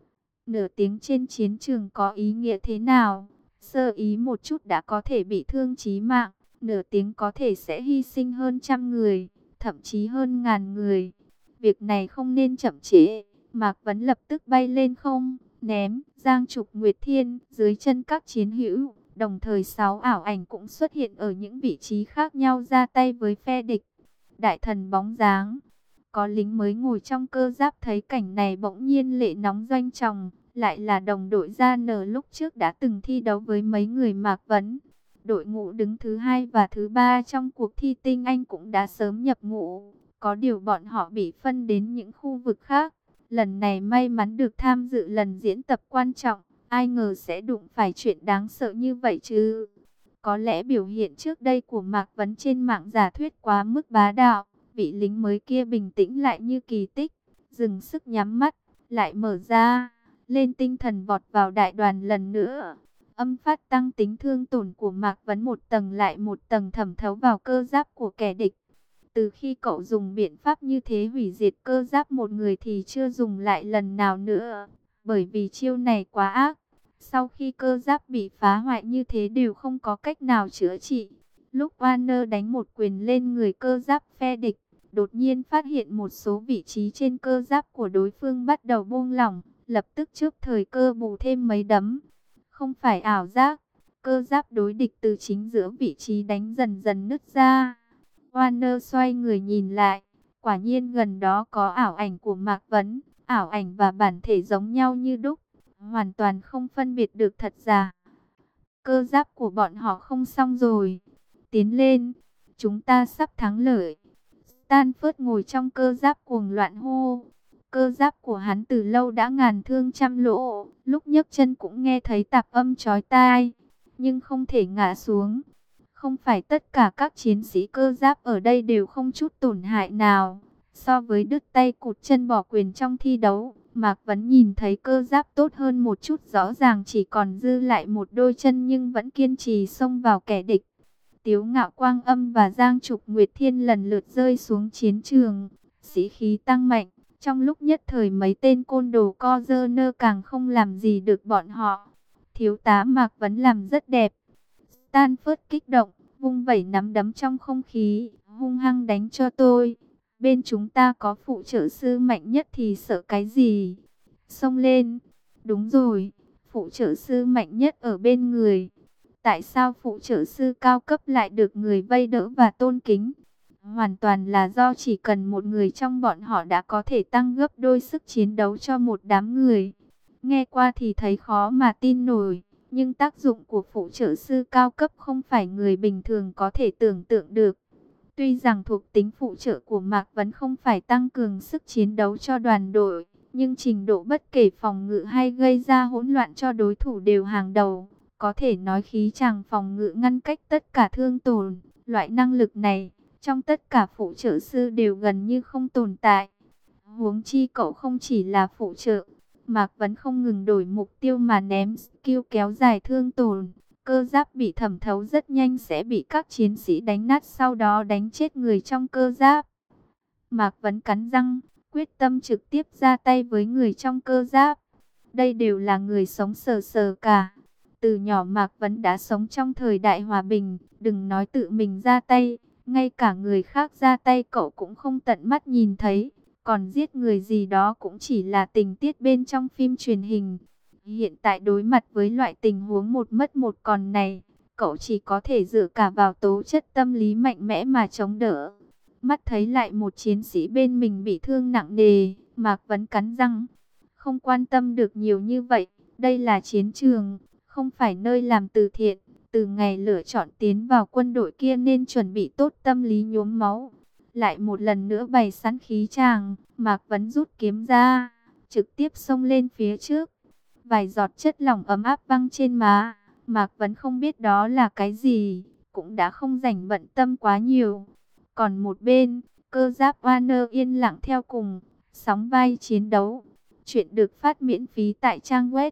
Nửa tiếng trên chiến trường có ý nghĩa thế nào? Sơ ý một chút đã có thể bị thương chí mạng. Nửa tiếng có thể sẽ hy sinh hơn 100 người, thậm chí hơn 1000 người. Việc này không nên chậm trễ. Mạc Vấn lập tức bay lên không, ném Giang Trục Nguyệt Thiên dưới chân các chiến hữu. Đồng thời 6 ảo ảnh cũng xuất hiện ở những vị trí khác nhau ra tay với phe địch. Đại thần bóng dáng. Có lính mới ngồi trong cơ giáp thấy cảnh này bỗng nhiên lệ nóng doanh tròng. Lại là đồng đội Gia Nở lúc trước đã từng thi đấu với mấy người Mạc Vấn. Đội ngũ đứng thứ 2 và thứ 3 trong cuộc thi tinh anh cũng đã sớm nhập ngũ. Có điều bọn họ bị phân đến những khu vực khác. Lần này may mắn được tham dự lần diễn tập quan trọng. Ai ngờ sẽ đụng phải chuyện đáng sợ như vậy chứ. Có lẽ biểu hiện trước đây của Mạc Vấn trên mạng giả thuyết quá mức bá đạo. Vị lính mới kia bình tĩnh lại như kỳ tích. Dừng sức nhắm mắt, lại mở ra. Lên tinh thần vọt vào đại đoàn lần nữa. Âm phát tăng tính thương tổn của Mạc Vấn một tầng lại một tầng thẩm thấu vào cơ giáp của kẻ địch. Từ khi cậu dùng biện pháp như thế hủy diệt cơ giáp một người thì chưa dùng lại lần nào nữa. Bởi vì chiêu này quá ác. Sau khi cơ giáp bị phá hoại như thế đều không có cách nào chữa trị. Lúc Warner đánh một quyền lên người cơ giáp phe địch, đột nhiên phát hiện một số vị trí trên cơ giáp của đối phương bắt đầu buông lỏng. Lập tức trước thời cơ bù thêm mấy đấm. Không phải ảo giác, cơ giáp đối địch từ chính giữa vị trí đánh dần dần nứt ra. Warner xoay người nhìn lại, quả nhiên gần đó có ảo ảnh của Mạc Vấn. Ảo ảnh và bản thể giống nhau như đúc, hoàn toàn không phân biệt được thật giả. Cơ giáp của bọn họ không xong rồi. Tiến lên, chúng ta sắp thắng lợi. Stanford ngồi trong cơ giáp cuồng loạn hô. Cơ giáp của hắn từ lâu đã ngàn thương trăm lỗ, lúc nhấc chân cũng nghe thấy tạp âm chói tai, nhưng không thể ngã xuống. Không phải tất cả các chiến sĩ cơ giáp ở đây đều không chút tổn hại nào. So với đứt tay cụt chân bỏ quyền trong thi đấu, Mạc Vấn nhìn thấy cơ giáp tốt hơn một chút, rõ ràng chỉ còn dư lại một đôi chân nhưng vẫn kiên trì xông vào kẻ địch. Tiếu Ngạo Quang Âm và Giang Trục Nguyệt Thiên lần lượt rơi xuống chiến trường, sĩ khí tăng mạnh. Trong lúc nhất thời mấy tên côn đồ co dơ nơ càng không làm gì được bọn họ. Thiếu tá Mạc Vấn làm rất đẹp. Stanford kích động, vung vẩy nắm đấm trong không khí, hung hăng đánh cho tôi. Bên chúng ta có phụ trợ sư mạnh nhất thì sợ cái gì? Xông lên. Đúng rồi, phụ trợ sư mạnh nhất ở bên người. Tại sao phụ trợ sư cao cấp lại được người vây đỡ và tôn kính? Hoàn toàn là do chỉ cần một người trong bọn họ đã có thể tăng gấp đôi sức chiến đấu cho một đám người. Nghe qua thì thấy khó mà tin nổi, nhưng tác dụng của phụ trợ sư cao cấp không phải người bình thường có thể tưởng tượng được. Tuy rằng thuộc tính phụ trợ của Mạc Vấn không phải tăng cường sức chiến đấu cho đoàn đội, nhưng trình độ bất kể phòng ngự hay gây ra hỗn loạn cho đối thủ đều hàng đầu. Có thể nói khí chàng phòng ngự ngăn cách tất cả thương tổn. Loại năng lực này, trong tất cả phụ trợ sư đều gần như không tồn tại. Huống chi cậu không chỉ là phụ trợ, Mạc Vấn không ngừng đổi mục tiêu mà ném skill kéo dài thương tổn. Cơ giáp bị thẩm thấu rất nhanh sẽ bị các chiến sĩ đánh nát, sau đó đánh chết người trong cơ giáp. Mạc Vấn cắn răng, quyết tâm trực tiếp ra tay với người trong cơ giáp. Đây đều là người sống sờ sờ cả. Từ nhỏ Mạc Vấn đã sống trong thời đại hòa bình, đừng nói tự mình ra tay, ngay cả người khác ra tay cậu cũng không tận mắt nhìn thấy. Còn giết người gì đó cũng chỉ là tình tiết bên trong phim truyền hình. Hiện tại đối mặt với loại tình huống một mất một còn này, cậu chỉ có thể dựa cả vào tố chất tâm lý mạnh mẽ mà chống đỡ. Mắt thấy lại một chiến sĩ bên mình bị thương nặng nề, Mạc Vấn cắn răng. Không quan tâm được nhiều như vậy, đây là chiến trường, không phải nơi làm từ thiện. Từ ngày lựa chọn tiến vào quân đội kia nên chuẩn bị tốt tâm lý nhuốm máu. Lại một lần nữa bày sẵn khí tràng, Mạc Vấn rút kiếm ra, trực tiếp xông lên phía trước. Vài giọt chất lỏng ấm áp văng trên má, Mạc Vấn không biết đó là cái gì, cũng đã không rảnh bận tâm quá nhiều. Còn một bên, cơ giáp Warner yên lặng theo cùng, sóng vai chiến đấu. Chuyện được phát miễn phí tại trang web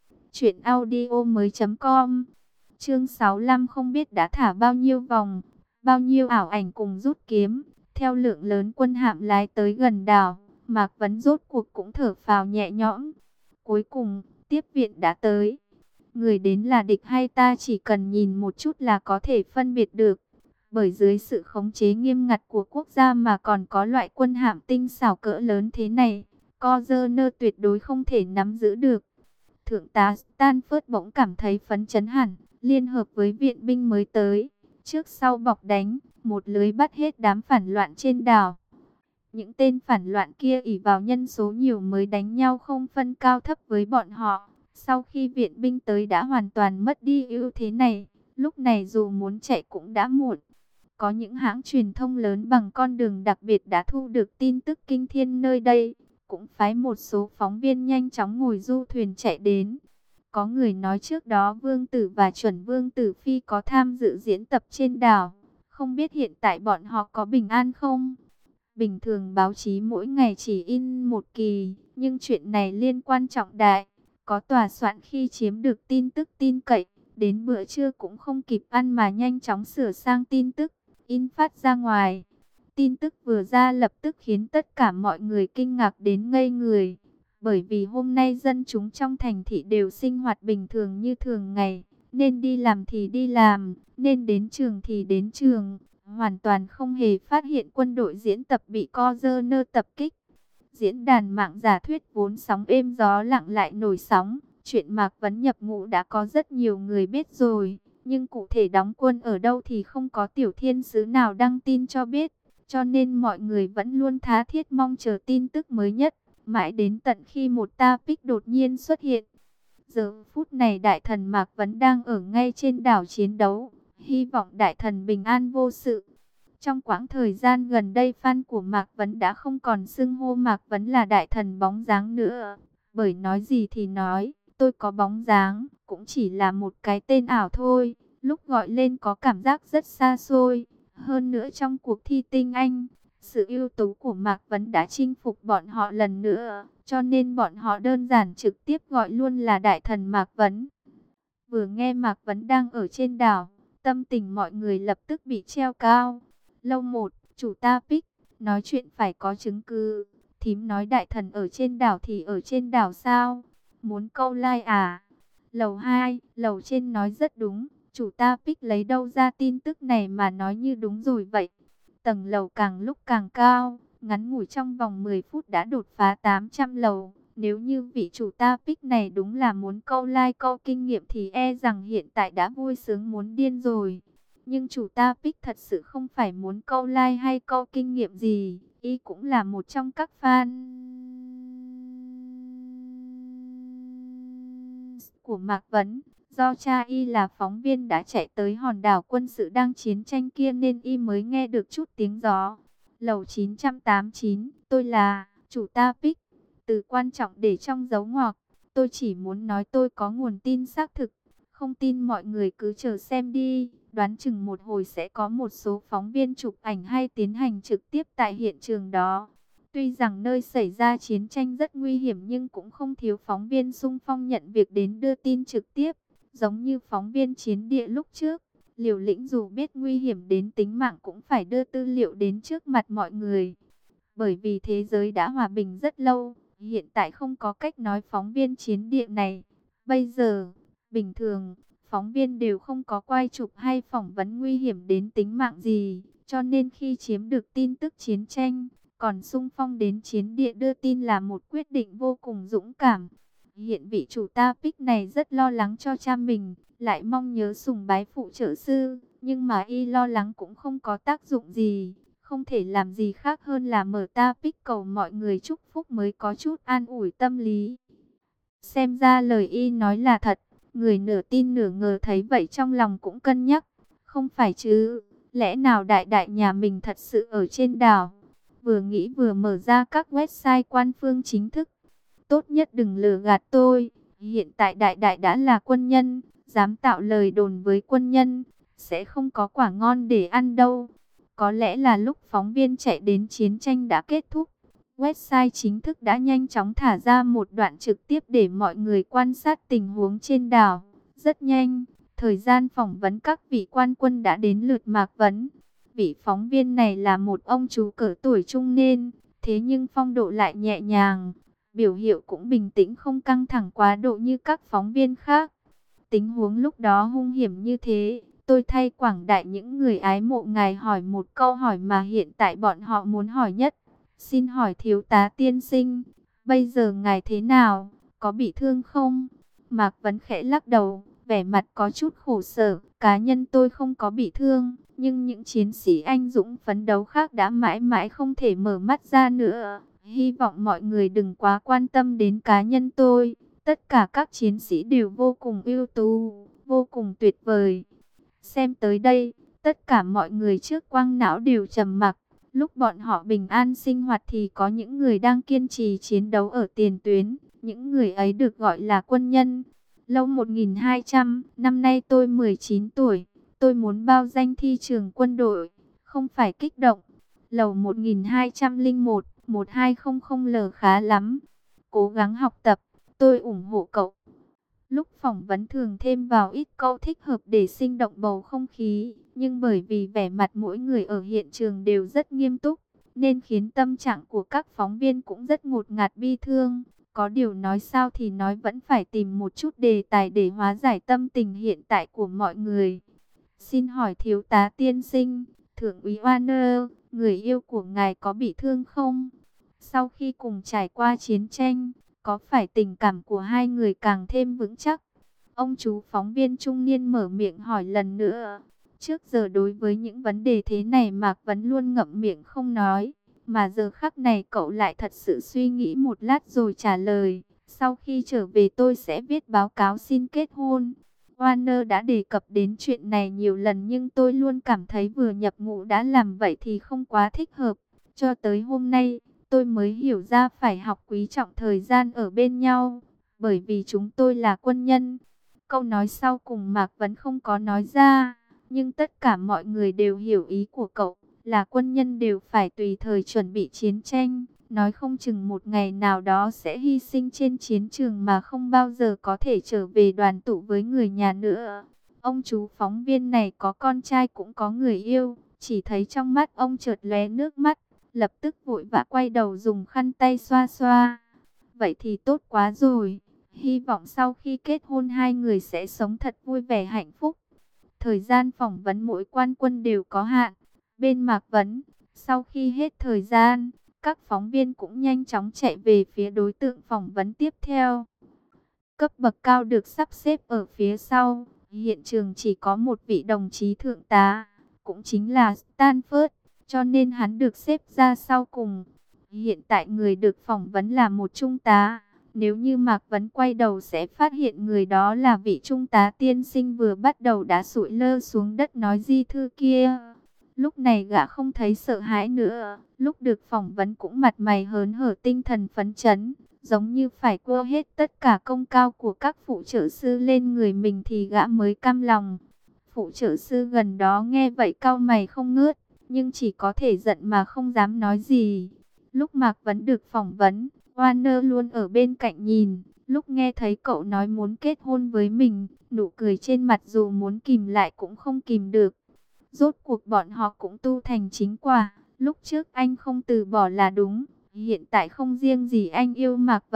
truyệnaudiomoi.com. Chương 65 không biết đã thả bao nhiêu vòng, bao nhiêu ảo ảnh cùng rút kiếm. Theo lượng lớn quân hạm lái tới gần đảo, Mạc Vấn rốt cuộc cũng thở phào nhẹ nhõm. Cuối cùng, tiếp viện đã tới. Người đến là địch hay ta chỉ cần nhìn một chút là có thể phân biệt được. Bởi dưới sự khống chế nghiêm ngặt của quốc gia mà còn có loại quân hạm tinh xảo cỡ lớn thế này, Corner tuyệt đối không thể nắm giữ được. Thượng tá Stanford bỗng cảm thấy phấn chấn hẳn, liên hợp với viện binh mới tới, trước sau bọc đánh, một lưới bắt hết đám phản loạn trên đảo. Những tên phản loạn kia ỷ vào nhân số nhiều mới đánh nhau không phân cao thấp với bọn họ. Sau khi viện binh tới đã hoàn toàn mất đi ưu thế này, lúc này dù muốn chạy cũng đã muộn. Có những hãng truyền thông lớn bằng con đường đặc biệt đã thu được tin tức kinh thiên nơi đây, cũng phái một số phóng viên nhanh chóng ngồi du thuyền chạy đến. Có người nói trước đó Vương Tử và Chuẩn Vương Tử Phi có tham dự diễn tập trên đảo, không biết hiện tại bọn họ có bình an không? Bình thường báo chí mỗi ngày chỉ in một kỳ, nhưng chuyện này liên quan trọng đại. Có tòa soạn khi chiếm được tin tức tin cậy, đến bữa trưa cũng không kịp ăn mà nhanh chóng sửa sang tin tức, in phát ra ngoài. Tin tức vừa ra lập tức khiến tất cả mọi người kinh ngạc đến ngây người. Bởi vì hôm nay dân chúng trong thành thị đều sinh hoạt bình thường như thường ngày, nên đi làm thì đi làm, nên đến trường thì đến trường. Hoàn toàn không hề phát hiện quân đội diễn tập bị Corner tập kích. Diễn đàn mạng giả thuyết vốn sóng êm gió lặng lại nổi sóng. Chuyện Mạc Vấn nhập ngũ đã có rất nhiều người biết rồi, nhưng cụ thể đóng quân ở đâu thì không có tiểu thiên sứ nào đăng tin cho biết. Cho nên mọi người vẫn luôn tha thiết mong chờ tin tức mới nhất, mãi đến tận khi một topic đột nhiên xuất hiện. Giờ phút này đại thần Mạc Vấn đang ở ngay trên đảo chiến đấu, hy vọng đại thần bình an vô sự. Trong quãng thời gian gần đây fan của Mạc Vấn đã không còn xưng hô Mạc Vấn là đại thần bóng dáng nữa. Bởi nói gì thì nói, tôi có bóng dáng, cũng chỉ là một cái tên ảo thôi. Lúc gọi lên có cảm giác rất xa xôi. Hơn nữa trong cuộc thi tinh Anh, sự ưu tú của Mạc Vấn đã chinh phục bọn họ lần nữa. Cho nên bọn họ đơn giản trực tiếp gọi luôn là đại thần Mạc Vấn. Vừa nghe Mạc Vấn đang ở trên đảo, tâm tình mọi người lập tức bị treo cao. Lâu một, chủ topic, nói chuyện phải có chứng cứ. Thím nói đại thần ở trên đảo thì ở trên đảo sao? Muốn câu like à? Lầu 2, lầu trên nói rất đúng. Chủ topic lấy đâu ra tin tức này mà nói như đúng rồi vậy? Tầng lầu càng lúc càng cao, ngắn ngủi trong vòng 10 phút đã đột phá 800 lầu. Nếu như vị chủ topic này đúng là muốn câu like câu kinh nghiệm thì e rằng hiện tại đã vui sướng muốn điên rồi. Nhưng chủ topic thật sự không phải muốn câu like hay câu kinh nghiệm gì, y cũng là một trong các fan của Mạc Vấn. Do cha y là phóng viên đã chạy tới hòn đảo quân sự đang chiến tranh kia nên y mới nghe được chút tiếng gió. Lầu 989, tôi là chủ topic. Từ quan trọng để trong dấu ngoặc. Tôi chỉ muốn nói tôi có nguồn tin xác thực. Không tin mọi người cứ chờ xem đi. Đoán chừng một hồi sẽ có một số phóng viên chụp ảnh hay tiến hành trực tiếp tại hiện trường đó. Tuy rằng nơi xảy ra chiến tranh rất nguy hiểm nhưng cũng không thiếu phóng viên xung phong nhận việc đến đưa tin trực tiếp. giống như phóng viên chiến địa lúc trước. Liều Lĩnh dù biết nguy hiểm đến tính mạng cũng phải đưa tư liệu đến trước mặt mọi người. Bởi vì thế giới đã hòa bình rất lâu, hiện tại không có cách nói phóng viên chiến địa này. Bây giờ, bình thường, phóng viên đều không có quay chụp hay phỏng vấn nguy hiểm đến tính mạng gì, cho nên khi chiếm được tin tức chiến tranh, còn xung phong đến chiến địa đưa tin là một quyết định vô cùng dũng cảm. Hiện vị chủ Tapik này rất lo lắng cho cha mình, lại mong nhớ sùng bái phụ trợ sư, nhưng mà y lo lắng cũng không có tác dụng gì, không thể làm gì khác hơn là mở Tapik cầu mọi người chúc phúc mới có chút an ủi tâm lý. Xem ra lời y nói là thật, người nửa tin nửa ngờ thấy vậy trong lòng cũng cân nhắc, không phải chứ, lẽ nào đại đại nhà mình thật sự ở trên đảo. Vừa nghĩ vừa mở ra các website quan phương chính thức. Tốt nhất đừng lừa gạt tôi, hiện tại đại đại đã là quân nhân, dám tạo lời đồn với quân nhân, sẽ không có quả ngon để ăn đâu. Có lẽ là lúc phóng viên chạy đến chiến tranh đã kết thúc, website chính thức đã nhanh chóng thả ra một đoạn trực tiếp để mọi người quan sát tình huống trên đảo. Rất nhanh, thời gian phỏng vấn các vị quan quân đã đến lượt Mạc Vấn. Vị phóng viên này là một ông chú cỡ tuổi trung niên, thế nhưng phong độ lại nhẹ nhàng, biểu hiện cũng bình tĩnh không căng thẳng quá độ như các phóng viên khác. Tình huống lúc đó hung hiểm như thế, tôi thay quảng đại những người ái mộ ngài hỏi một câu hỏi mà hiện tại bọn họ muốn hỏi nhất. Xin hỏi thiếu tá tiên sinh, bây giờ ngài thế nào, có bị thương không? Mạc Vấn khẽ lắc đầu, vẻ mặt có chút khổ sở. Cá nhân tôi không có bị thương, nhưng những chiến sĩ anh dũng phấn đấu khác đã mãi mãi không thể mở mắt ra nữa. Hy vọng mọi người đừng quá quan tâm đến cá nhân tôi. Tất cả các chiến sĩ đều vô cùng ưu tú, vô cùng tuyệt vời. Xem tới đây, tất cả mọi người trước quang não đều trầm mặc. Lúc bọn họ bình an sinh hoạt thì có những người đang kiên trì chiến đấu ở tiền tuyến. Những người ấy được gọi là quân nhân. Lâu 1200, năm nay tôi 19 tuổi. Tôi muốn bao danh thi trường quân đội, không phải kích động. Lầu 1201, 1200L khá lắm. Cố gắng học tập, tôi ủng hộ cậu. Lúc phỏng vấn thường thêm vào ít câu thích hợp để sinh động bầu không khí, nhưng bởi vì vẻ mặt mỗi người ở hiện trường đều rất nghiêm túc, nên khiến tâm trạng của các phóng viên cũng rất ngột ngạt bi thương. Có điều nói sao thì nói vẫn phải tìm một chút đề tài để hóa giải tâm tình hiện tại của mọi người. Xin hỏi thiếu tá tiên sinh, thượng úy Warner, người yêu của ngài có bị thương không? Sau khi cùng trải qua chiến tranh, có phải tình cảm của hai người càng thêm vững chắc? Ông chú phóng viên trung niên mở miệng hỏi lần nữa. Trước giờ đối với những vấn đề thế này Mạc Vấn luôn ngậm miệng không nói. Mà giờ khắc này cậu lại thật sự suy nghĩ một lát rồi trả lời. Sau khi trở về tôi sẽ viết báo cáo xin kết hôn. Warner đã đề cập đến chuyện này nhiều lần nhưng tôi luôn cảm thấy vừa nhập ngũ đã làm vậy thì không quá thích hợp. Cho tới hôm nay, tôi mới hiểu ra phải học quý trọng thời gian ở bên nhau, bởi vì chúng tôi là quân nhân. Câu nói sau cùng Mạc Vấn không có nói ra, nhưng tất cả mọi người đều hiểu ý của cậu, là quân nhân đều phải tùy thời chuẩn bị chiến tranh, nói không chừng một ngày nào đó sẽ hy sinh trên chiến trường mà không bao giờ có thể trở về đoàn tụ với người nhà nữa. Ông chú phóng viên này có con trai cũng có người yêu, chỉ thấy trong mắt ông chợt lóe nước mắt, lập tức vội vã quay đầu dùng khăn tay xoa xoa. Vậy thì tốt quá rồi, hy vọng sau khi kết hôn hai người sẽ sống thật vui vẻ hạnh phúc. Thời gian phỏng vấn mỗi quan quân đều có hạn. Bên Mạc Vấn, sau khi hết thời gian, các phóng viên cũng nhanh chóng chạy về phía đối tượng phỏng vấn tiếp theo. Cấp bậc cao được sắp xếp ở phía sau, hiện trường chỉ có một vị đồng chí thượng tá, cũng chính là Stanford, cho nên hắn được xếp ra sau cùng. Hiện tại người được phỏng vấn là một trung tá. Nếu như Mạc Vấn quay đầu sẽ phát hiện người đó là vị trung tá tiên sinh vừa bắt đầu đã sụi lơ xuống đất nói di thư kia. Lúc này gã không thấy sợ hãi nữa, lúc được phỏng vấn cũng mặt mày hớn hở tinh thần phấn chấn, giống như phải quơ hết tất cả công cao của các phụ trợ sư lên người mình thì gã mới cam lòng. Phụ trợ sư gần đó nghe vậy cau mày không ngớt, nhưng chỉ có thể giận mà không dám nói gì. Lúc Mạc Vấn được phỏng vấn, Warner luôn ở bên cạnh nhìn, Lúc nghe thấy cậu nói muốn kết hôn với mình, nụ cười trên mặt dù muốn kìm lại cũng không kìm được. Rốt cuộc bọn họ cũng tu thành chính quả. Lúc trước anh không từ bỏ là đúng. Hiện tại không riêng gì anh yêu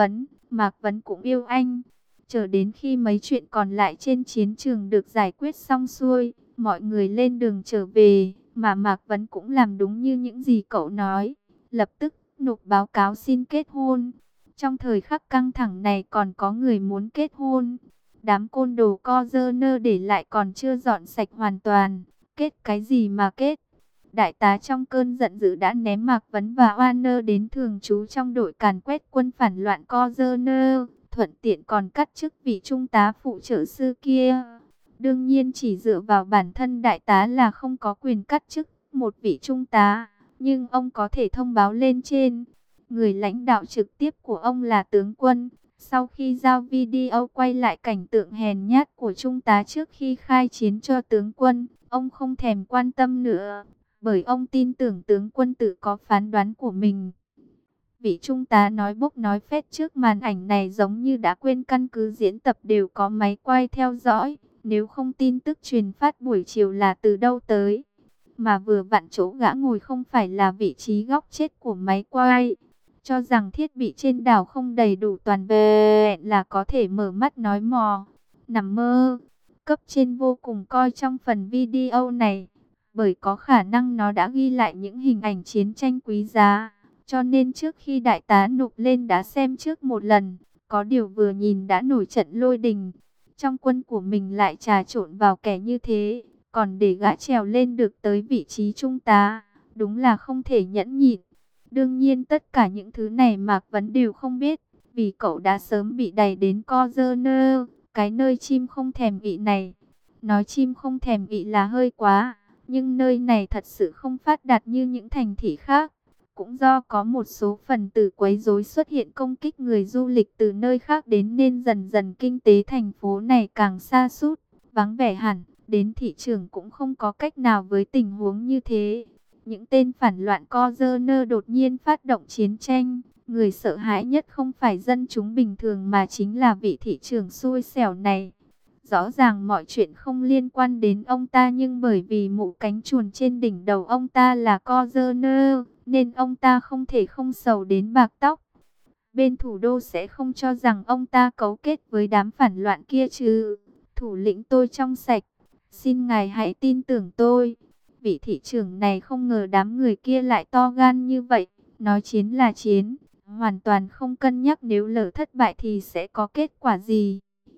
Mạc Vấn cũng yêu anh. Chờ đến khi mấy chuyện còn lại trên chiến trường được giải quyết xong xuôi, mọi người lên đường trở về, mà Mạc Vấn cũng làm đúng như những gì cậu nói. Lập tức nộp báo cáo xin kết hôn. Trong thời khắc căng thẳng này còn có người muốn kết hôn. Đám côn đồ co dơ nơ để lại còn chưa dọn sạch hoàn toàn. Kết cái gì mà kết? Đại tá trong cơn giận dữ đã ném Mạc Vấn và Warner đến thường trú trong đội càn quét quân phản loạn Cozoner, thuận tiện còn cắt chức vị trung tá phụ trợ sư kia. Đương nhiên chỉ dựa vào bản thân đại tá là không có quyền cắt chức một vị trung tá, nhưng ông có thể thông báo lên trên. Người lãnh đạo trực tiếp của ông là tướng quân. Sau khi giao video quay lại cảnh tượng hèn nhát của trung tá trước khi khai chiến cho tướng quân, ông không thèm quan tâm nữa, bởi ông tin tưởng tướng quân tự có phán đoán của mình. Vị trung tá nói bốc nói phét trước màn ảnh này giống như đã quên căn cứ diễn tập đều có máy quay theo dõi, nếu không tin tức truyền phát buổi chiều là từ đâu tới. Mà vừa vặn chỗ gã ngồi không phải là vị trí góc chết của máy quay. Cho rằng thiết bị trên đảo không đầy đủ toàn vẹn là có thể mở mắt nói mò. Nằm mơ. Cấp trên vô cùng coi trong phần video này, bởi có khả năng nó đã ghi lại những hình ảnh chiến tranh quý giá. Cho nên trước khi đại tá nộp lên đã xem trước một lần. Có điều vừa nhìn đã nổi trận lôi đình. Trong quân của mình lại trà trộn vào kẻ như thế, còn để gã trèo lên được tới vị trí trung tá, đúng là không thể nhẫn nhịn. Đương nhiên tất cả những thứ này Mạc Vấn đều không biết, vì cậu đã sớm bị đày đến Cozoner, cái nơi chim không thèm ị này. Nói chim không thèm ị là hơi quá, nhưng nơi này thật sự không phát đạt như những thành thị khác. Cũng do có một số phần tử quấy rối xuất hiện công kích người du lịch từ nơi khác đến nên dần dần kinh tế thành phố này càng sa sút, vắng vẻ hẳn. Đến thị trường cũng không có cách nào với tình huống như thế. Những tên phản loạn Cozoner đột nhiên phát động chiến tranh. Người sợ hãi nhất không phải dân chúng bình thường mà chính là vị thị trưởng xui xẻo này. Rõ ràng mọi chuyện không liên quan đến ông ta, nhưng bởi vì mũ cánh chuồn trên đỉnh đầu ông ta là Cozoner, nên ông ta không thể không sầu đến bạc tóc. Bên thủ đô sẽ không cho rằng ông ta cấu kết với đám phản loạn kia chứ. Thủ lĩnh tôi trong sạch, xin ngài hãy tin tưởng tôi. Vị thị trưởng này không ngờ đám người kia lại to gan như vậy. Nói chiến là chiến, hoàn toàn không cân nhắc nếu lỡ thất bại thì sẽ có kết quả gì.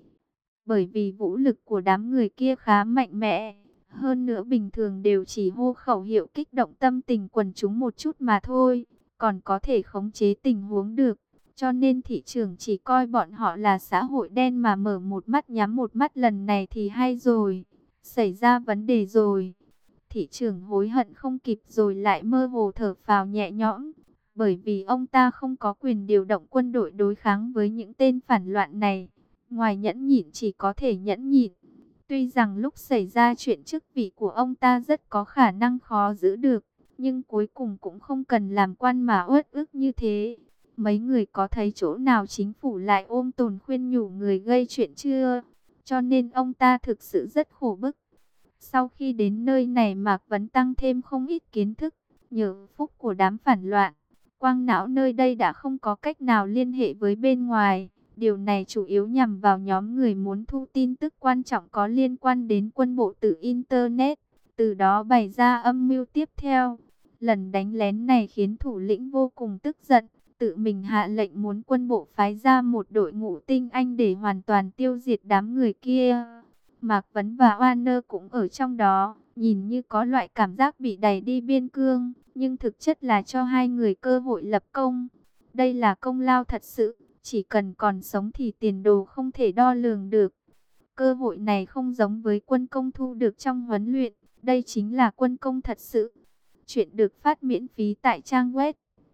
Bởi vì vũ lực của đám người kia khá mạnh mẽ. Hơn nữa bình thường đều chỉ hô khẩu hiệu kích động tâm tình quần chúng một chút mà thôi. Còn có thể khống chế tình huống được. Cho nên thị trưởng chỉ coi bọn họ là xã hội đen mà mở một mắt nhắm một mắt, lần này thì hay rồi. Xảy ra vấn đề rồi. Thị trưởng hối hận không kịp rồi lại mơ hồ thở phào nhẹ nhõm. Bởi vì ông ta không có quyền điều động quân đội đối kháng với những tên phản loạn này. Ngoài nhẫn nhịn chỉ có thể nhẫn nhịn. Tuy rằng lúc xảy ra chuyện chức vị của ông ta rất có khả năng khó giữ được, nhưng cuối cùng cũng không cần làm quan mà uất ức như thế. Mấy người có thấy chỗ nào chính phủ lại ôm tồn khuyên nhủ người gây chuyện chưa? Cho nên ông ta thực sự rất khổ bức. Sau khi đến nơi này Mạc Vấn tăng thêm không ít kiến thức. Nhờ phúc của đám phản loạn, quang não nơi đây đã không có cách nào liên hệ với bên ngoài. Điều này chủ yếu nhằm vào nhóm người muốn thu tin tức quan trọng có liên quan đến quân bộ từ Internet. Từ đó bày ra âm mưu tiếp theo. Lần đánh lén này khiến thủ lĩnh vô cùng tức giận. Tự mình hạ lệnh muốn quân bộ phái ra một đội ngũ tinh anh để hoàn toàn tiêu diệt đám người kia. Mạc Vấn và Warner cũng ở trong đó, nhìn như có loại cảm giác bị đẩy đi biên cương, nhưng thực chất là cho hai người cơ hội lập công. Đây là công lao thật sự, chỉ cần còn sống thì tiền đồ không thể đo lường được. Cơ hội này không giống với quân công thu được trong huấn luyện, đây chính là quân công thật sự. Chuyện được phát miễn phí tại trang web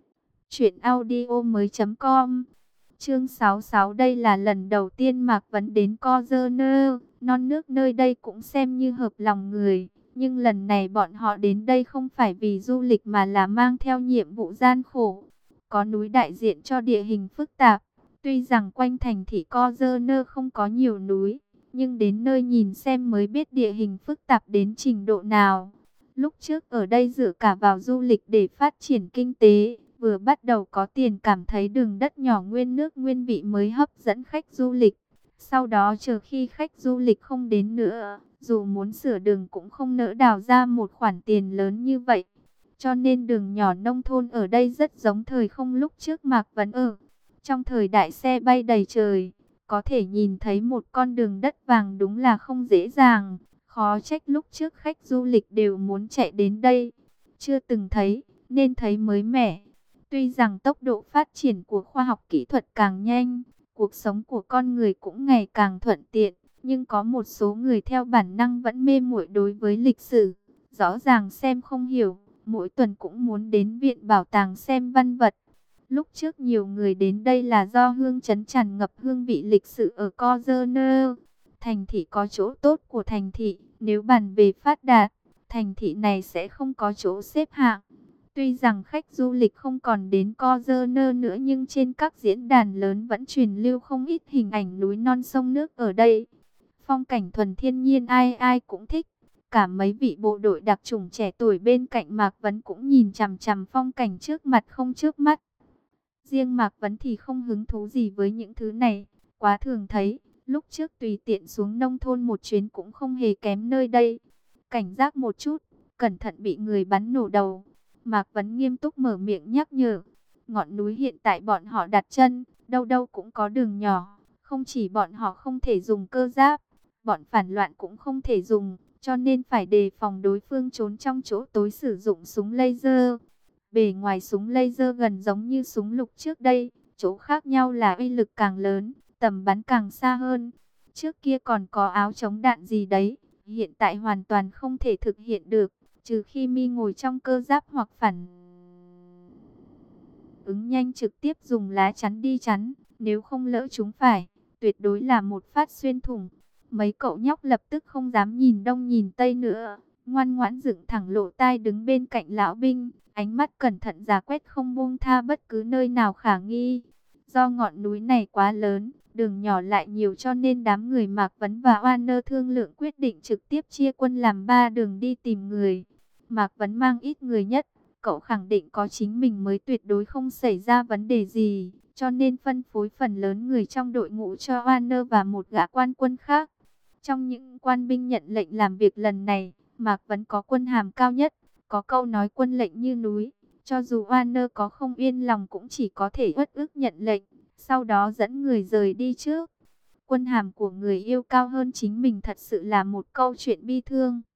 truyệnaudiomoi.com. Chương 66. Đây là lần đầu tiên Mạc Vấn đến Cozoner, non nước nơi đây cũng xem như hợp lòng người. Nhưng lần này bọn họ đến đây không phải vì du lịch mà là mang theo nhiệm vụ gian khổ. Có núi đại diện cho địa hình phức tạp, Tuy rằng quanh thành thị Corzerner không có nhiều núi, nhưng đến nơi nhìn xem mới biết địa hình phức tạp đến trình độ nào. Lúc trước ở đây dựa cả vào du lịch để phát triển kinh tế, vừa bắt đầu có tiền cảm thấy đường đất nhỏ nguyên nước nguyên vị mới hấp dẫn khách du lịch. Sau đó chờ khi khách du lịch không đến nữa, dù muốn sửa đường cũng không nỡ đào ra một khoản tiền lớn như vậy. Cho nên đường nhỏ nông thôn ở đây rất giống thời không lúc trước Mạc Vấn ở. Trong thời đại xe bay đầy trời, có thể nhìn thấy một con đường đất vàng đúng là không dễ dàng. Khó trách lúc trước khách du lịch đều muốn chạy đến đây. Chưa từng thấy, nên thấy mới mẻ. Tuy rằng tốc độ phát triển của khoa học kỹ thuật càng nhanh, cuộc sống của con người cũng ngày càng thuận tiện, nhưng có một số người theo bản năng vẫn mê muội đối với lịch sử. Rõ ràng xem không hiểu, mỗi tuần cũng muốn đến viện bảo tàng xem văn vật. Lúc trước nhiều người đến đây là do hương trấn tràn ngập hương vị lịch sử ở Corzerner. Thành thị có chỗ tốt của thành thị, nếu bàn về phát đạt, thành thị này sẽ không có chỗ xếp hạng. Tuy rằng khách du lịch không còn đến Corzerner nữa nhưng trên các diễn đàn lớn vẫn truyền lưu không ít hình ảnh núi non sông nước ở đây. Phong cảnh thuần thiên nhiên ai ai cũng thích. Cả mấy vị bộ đội đặc chủng trẻ tuổi bên cạnh Mạc Vấn cũng nhìn chằm chằm phong cảnh trước mặt không trước mắt. Riêng Mạc Vấn thì không hứng thú gì với những thứ này, quá thường thấy. Lúc trước tùy tiện xuống nông thôn một chuyến cũng không hề kém nơi đây. Cảnh giác một chút, cẩn thận bị người bắn nổ đầu. Mạc Vấn nghiêm túc mở miệng nhắc nhở. Ngọn núi hiện tại bọn họ đặt chân, đâu đâu cũng có đường nhỏ. Không chỉ bọn họ không thể dùng cơ giáp, bọn phản loạn cũng không thể dùng. Cho nên phải đề phòng đối phương trốn trong chỗ tối sử dụng súng laser. Bề ngoài súng laser gần giống như súng lục trước đây, chỗ khác nhau là uy lực càng lớn, tầm bắn càng xa hơn. Trước kia còn có áo chống đạn gì đấy, hiện tại hoàn toàn không thể thực hiện được, trừ khi Mi ngồi trong cơ giáp hoặc phản ứng nhanh trực tiếp dùng lá chắn đi chắn, nếu không lỡ chúng phải, tuyệt đối là một phát xuyên thủng. Mấy cậu nhóc lập tức không dám nhìn đông nhìn tây nữa, ngoan ngoãn dựng thẳng lỗ tai đứng bên cạnh lão binh, ánh mắt cẩn thận dò quét không buông tha bất cứ nơi nào khả nghi. Do ngọn núi này quá lớn, đường nhỏ lại nhiều cho nên đám người Mạc Vấn và Warner thương lượng quyết định trực tiếp chia quân làm 3 đường đi tìm người. Mạc Vấn mang ít người nhất, cậu khẳng định có chính mình mới tuyệt đối không xảy ra vấn đề gì, cho nên phân phối phần lớn người trong đội ngũ cho Warner và một gã quan quân khác. Trong những quan binh nhận lệnh làm việc lần này, Mạc Vấn có quân hàm cao nhất, có câu nói quân lệnh như núi. Cho dù Warner có không yên lòng cũng chỉ có thể uất ức nhận lệnh, sau đó dẫn người rời đi trước. Quân hàm của người yêu cao hơn chính mình thật sự là một câu chuyện bi thương.